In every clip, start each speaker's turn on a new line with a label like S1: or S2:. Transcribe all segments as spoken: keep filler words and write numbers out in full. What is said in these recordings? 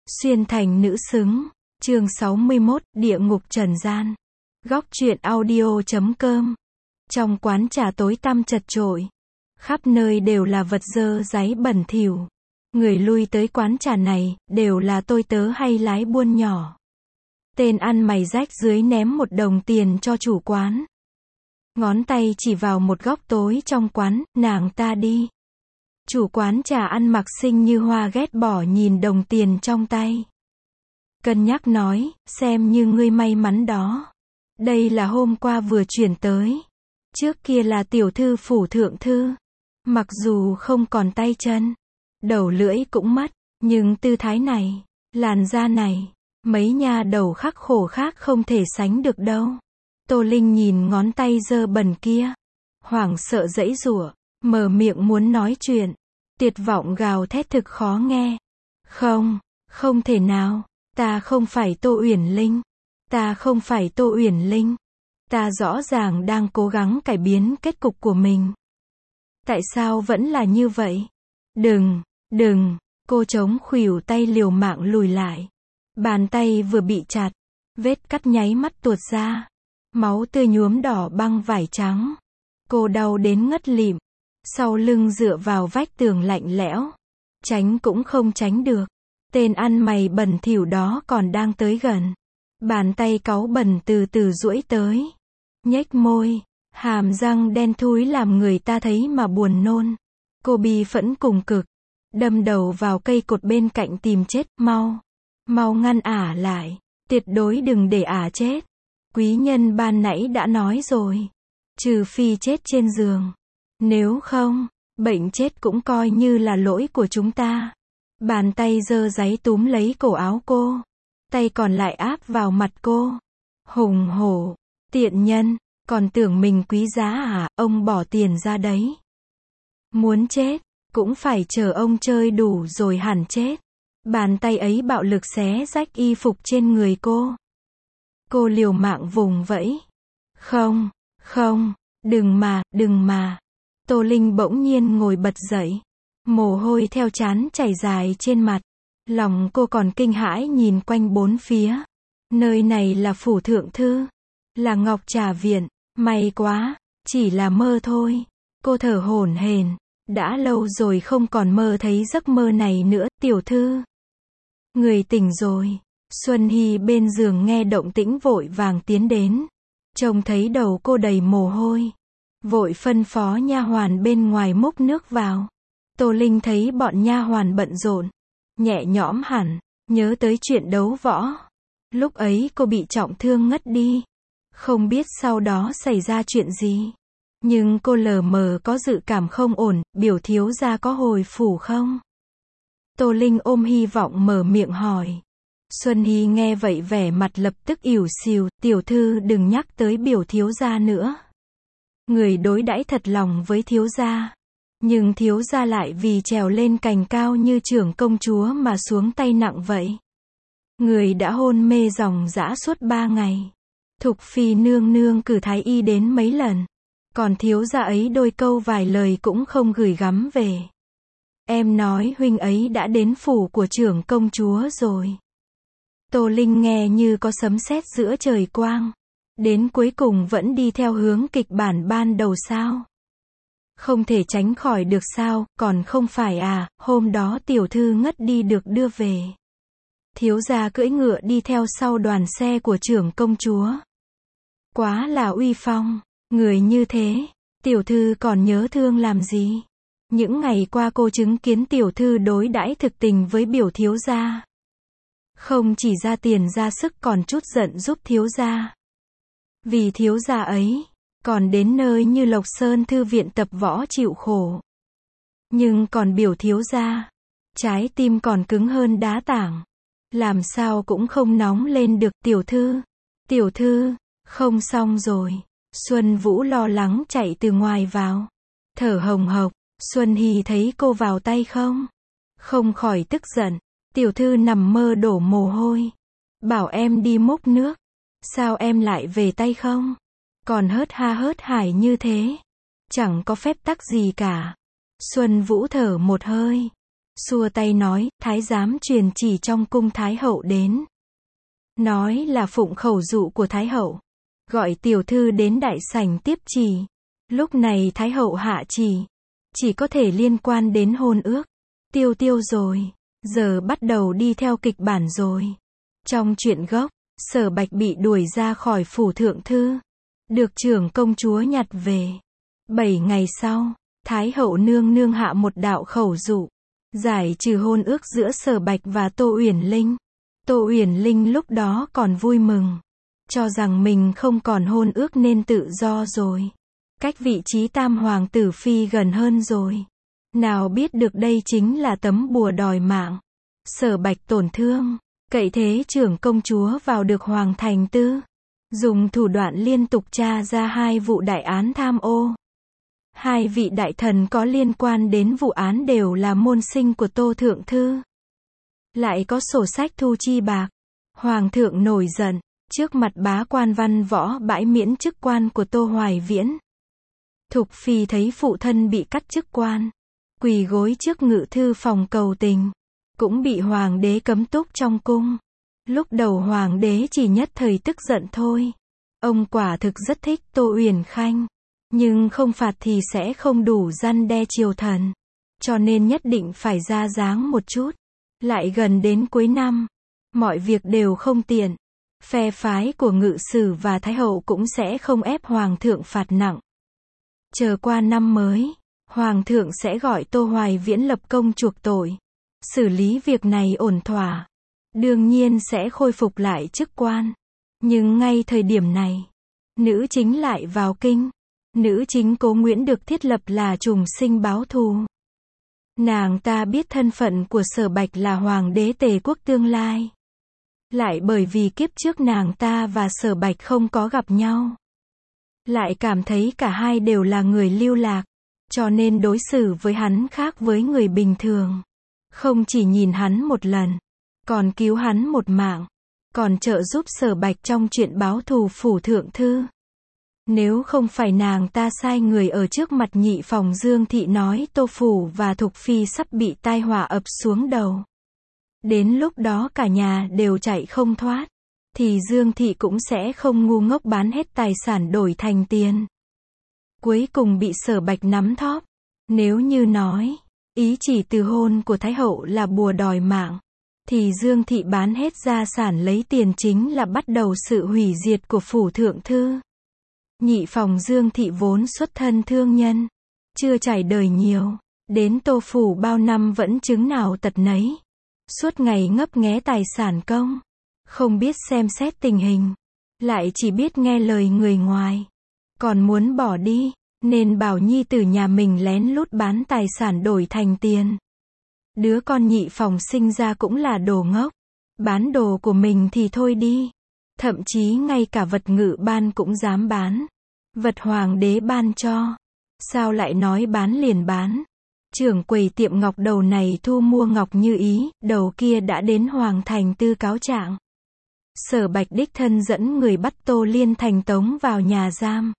S1: Xuyên thành nữ xứng. Chương sáu mươi mốt, Địa ngục trần gian. Góc truyện audio chấm com. Trong quán trà tối tăm chật chội, khắp nơi đều là vật dơ dáy bẩn thỉu. Người lui tới quán trà này, đều là tôi tớ hay lái buôn nhỏ. Tên ăn mày rách dưới ném một đồng tiền cho chủ quán. Ngón tay chỉ vào một góc tối trong quán, nàng ta đi. Chủ quán trà ăn mặc xinh như hoa ghét bỏ nhìn đồng tiền trong tay. Cân nhắc nói, xem như ngươi may mắn đó. Đây là hôm qua vừa chuyển tới. Trước kia là tiểu thư phủ thượng thư. Mặc dù không còn tay chân, đầu lưỡi cũng mất, nhưng tư thái này, làn da này, mấy nha đầu khắc khổ khác không thể sánh được đâu. Tô Linh nhìn ngón tay dơ bẩn kia, hoảng sợ giãy giụa, mở miệng muốn nói chuyện, tuyệt vọng gào thét thực khó nghe. Không, không thể nào, ta không phải Tô Uyển Linh, ta không phải Tô Uyển Linh, ta rõ ràng đang cố gắng cải biến kết cục của mình. Tại sao vẫn là như vậy? Đừng, đừng, cô chống khuỷu tay liều mạng lùi lại. Bàn tay vừa bị chặt, vết cắt nháy mắt tuột ra. Máu tươi nhuốm đỏ băng vải trắng. Cô đau đến ngất lịm. Sau lưng dựa vào vách tường lạnh lẽo. Tránh cũng không tránh được. Tên ăn mày bẩn thỉu đó còn đang tới gần. Bàn tay cáu bẩn từ từ duỗi tới. Nhếch môi. Hàm răng đen thui làm người ta thấy mà buồn nôn. Cô bi phẫn cùng cực. Đâm đầu vào cây cột bên cạnh tìm chết. Mau. Mau ngăn ả lại. Tuyệt đối đừng để ả chết. Quý nhân ban nãy đã nói rồi. Trừ phi chết trên giường. Nếu không, bệnh chết cũng coi như là lỗi của chúng ta. Bàn tay dơ dáy túm lấy cổ áo cô. Tay còn lại áp vào mặt cô. Hùng hổ. Tiện nhân. Còn tưởng mình quý giá à, ông bỏ tiền ra đấy. Muốn chết, cũng phải chờ ông chơi đủ rồi hẳn chết. Bàn tay ấy bạo lực xé rách y phục trên người cô. Cô liều mạng vùng vẫy. Không, không, đừng mà, đừng mà. Tô Linh bỗng nhiên ngồi bật dậy. Mồ hôi theo trán chảy dài trên mặt. Lòng cô còn kinh hãi nhìn quanh bốn phía. Nơi này là phủ thượng thư. Là Ngọc Trà Viện. May quá, chỉ là mơ thôi. Cô thở hổn hển. Đã lâu rồi không còn mơ thấy giấc mơ này nữa, tiểu thư. Người tỉnh rồi. Xuân Hy bên giường nghe động tĩnh vội vàng tiến đến. Trông thấy đầu cô đầy mồ hôi. Vội phân phó nha hoàn bên ngoài múc nước vào. Tô Linh thấy bọn nha hoàn bận rộn. Nhẹ nhõm hẳn, nhớ tới chuyện đấu võ. Lúc ấy cô bị trọng thương ngất đi. Không biết sau đó xảy ra chuyện gì. Nhưng cô lờ mờ có dự cảm không ổn, biểu thiếu gia có hồi phủ không? Tô Linh ôm hy vọng mở miệng hỏi. Xuân Hy nghe vậy vẻ mặt lập tức ỉu xìu, tiểu thư đừng nhắc tới biểu thiếu gia nữa. Người đối đãi thật lòng với thiếu gia. Nhưng thiếu gia lại vì trèo lên cành cao như trưởng công chúa mà xuống tay nặng vậy. Người đã hôn mê ròng rã suốt ba ngày. Thục phi nương nương cử thái y đến mấy lần. Còn thiếu gia ấy đôi câu vài lời cũng không gửi gắm về. Em nói huynh ấy đã đến phủ của trưởng công chúa rồi. Tô Linh nghe như có sấm sét giữa trời quang. Đến cuối cùng vẫn đi theo hướng kịch bản ban đầu sao? Không thể tránh khỏi được sao, còn không phải à, hôm đó tiểu thư ngất đi được đưa về. Thiếu gia cưỡi ngựa đi theo sau đoàn xe của trưởng công chúa. Quá là uy phong, người như thế, tiểu thư còn nhớ thương làm gì? Những ngày qua cô chứng kiến tiểu thư đối đãi thực tình với biểu thiếu gia. Không chỉ ra tiền ra sức còn chút giận giúp thiếu gia. Vì thiếu gia ấy, còn đến nơi như Lộc Sơn thư viện tập võ chịu khổ. Nhưng còn biểu thiếu gia, trái tim còn cứng hơn đá tảng. Làm sao cũng không nóng lên được tiểu thư. Tiểu thư, không xong rồi. Xuân Vũ lo lắng chạy từ ngoài vào. Thở hồng hộc, Xuân Hy thấy cô vào tay không? Không khỏi tức giận. Tiểu thư nằm mơ đổ mồ hôi. Bảo em đi múc nước. Sao em lại về tay không? Còn hớt ha hớt hải như thế. Chẳng có phép tắc gì cả. Xuân Vũ thở một hơi. xua tay nói, thái giám truyền chỉ trong cung Thái hậu đến. Nói là phụng khẩu dụ của Thái hậu. Gọi tiểu thư đến đại sảnh tiếp chỉ. Lúc này Thái hậu hạ chỉ. Chỉ có thể liên quan đến hôn ước. Tiêu tiêu rồi. Giờ bắt đầu đi theo kịch bản rồi. Trong truyện gốc, Sở Bạch bị đuổi ra khỏi phủ thượng thư. Được trưởng công chúa nhặt về. Bảy ngày sau, Thái hậu nương nương hạ một đạo khẩu dụ. Giải trừ hôn ước giữa Sở Bạch và Tô Uyển Linh. Tô Uyển Linh lúc đó còn vui mừng. Cho rằng mình không còn hôn ước nên tự do rồi. Cách vị trí tam hoàng tử phi gần hơn rồi. Nào biết được đây chính là tấm bùa đòi mạng. Sở Bạch tổn thương. Cậy thế trưởng công chúa vào được Hoàng Thành Tư. Dùng thủ đoạn liên tục tra ra hai vụ đại án tham ô. Hai vị đại thần có liên quan đến vụ án đều là môn sinh của Tô Thượng Thư. Lại có sổ sách thu chi bạc. Hoàng thượng nổi giận. Trước mặt bá quan văn võ bãi miễn chức quan của Tô Hoài Viễn. Thục phi thấy phụ thân bị cắt chức quan. Quỳ gối trước ngự thư phòng cầu tình. Cũng bị hoàng đế cấm túc trong cung. Lúc đầu hoàng đế chỉ nhất thời tức giận thôi. Ông quả thực rất thích Tô Uyển Khanh. Nhưng không phạt thì sẽ không đủ răn đe triều thần. Cho nên nhất định phải ra dáng một chút. Lại gần đến cuối năm. Mọi việc đều không tiện. Phe phái của ngự sử và thái hậu cũng sẽ không ép hoàng thượng phạt nặng. Chờ qua năm mới, hoàng thượng sẽ gọi Tô Hoài Viễn lập công chuộc tội. Xử lý việc này ổn thỏa. Đương nhiên sẽ khôi phục lại chức quan. Nhưng ngay thời điểm này, nữ chính lại vào kinh. Nữ chính Cố Nguyễn được thiết lập là trùng sinh báo thù. Nàng ta biết thân phận của Sở Bạch là hoàng đế Tề quốc tương lai. Lại bởi vì kiếp trước nàng ta và Sở Bạch không có gặp nhau. Lại cảm thấy cả hai đều là người lưu lạc. Cho nên đối xử với hắn khác với người bình thường. Không chỉ nhìn hắn một lần. Còn cứu hắn một mạng. Còn trợ giúp Sở Bạch trong chuyện báo thù phủ thượng thư. Nếu không phải nàng ta sai người ở trước mặt nhị phòng Dương Thị nói Tô Phủ và Thục Phi sắp bị tai họa ập xuống đầu. Đến lúc đó cả nhà đều chạy không thoát. Thì Dương Thị cũng sẽ không ngu ngốc bán hết tài sản đổi thành tiền. Cuối cùng bị Sở Bạch nắm thóp. Nếu như nói, ý chỉ từ hôn của Thái hậu là bùa đòi mạng. Thì Dương Thị bán hết gia sản lấy tiền chính là bắt đầu sự hủy diệt của phủ thượng thư. Nhị phòng Dương Thị vốn xuất thân thương nhân. Chưa trải đời nhiều. Đến Tô Phủ bao năm vẫn chứng nào tật nấy. Suốt ngày ngấp nghé tài sản công. Không biết xem xét tình hình. Lại chỉ biết nghe lời người ngoài. Còn muốn bỏ đi. Nên bảo nhi tử nhà mình lén lút bán tài sản đổi thành tiền. Đứa con nhị phòng sinh ra cũng là đồ ngốc. Bán đồ của mình thì thôi đi. Thậm chí ngay cả vật ngự ban cũng dám bán. Vật hoàng đế ban cho. Sao lại nói bán liền bán. Trưởng quầy tiệm ngọc đầu này thu mua ngọc như ý, đầu kia đã đến Hoàng Thành Tư cáo trạng. Sở Bạch đích thân dẫn người bắt Tô Liên Thành tống vào nhà giam.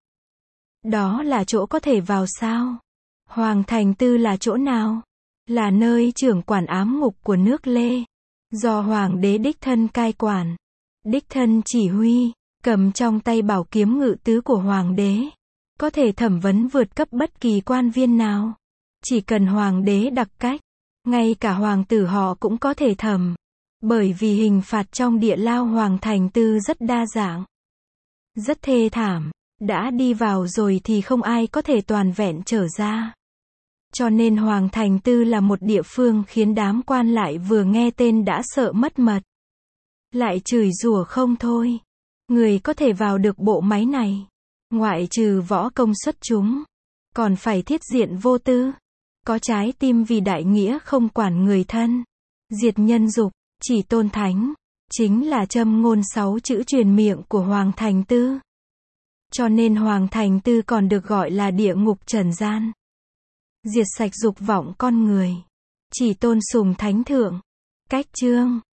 S1: Đó là chỗ có thể vào sao? Hoàng Thành Tư là chỗ nào? Là nơi trưởng quản ám ngục của nước Lê. Do hoàng đế đích thân cai quản. Đích thân chỉ huy, cầm trong tay bảo kiếm ngự tứ của hoàng đế. Có thể thẩm vấn vượt cấp bất kỳ quan viên nào. Chỉ cần hoàng đế đặc cách, ngay cả hoàng tử họ cũng có thể thẩm. Bởi vì hình phạt trong địa lao Hoàng Thành Tư rất đa dạng. Rất thê thảm, đã đi vào rồi thì không ai có thể toàn vẹn trở ra. Cho nên Hoàng Thành Tư là một địa phương khiến đám quan lại vừa nghe tên đã sợ mất mật. Lại chửi rủa không thôi. Người có thể vào được bộ máy này, ngoại trừ võ công xuất chúng, còn phải thiết diện vô tư. Có trái tim vì đại nghĩa không quản người thân. Diệt nhân dục, chỉ tôn thánh. Chính là châm ngôn sáu chữ truyền miệng của Hoàng Thành Tư. Cho nên Hoàng Thành Tư còn được gọi là địa ngục trần gian. Diệt sạch dục vọng con người. Chỉ tôn sùng thánh thượng. Cách chương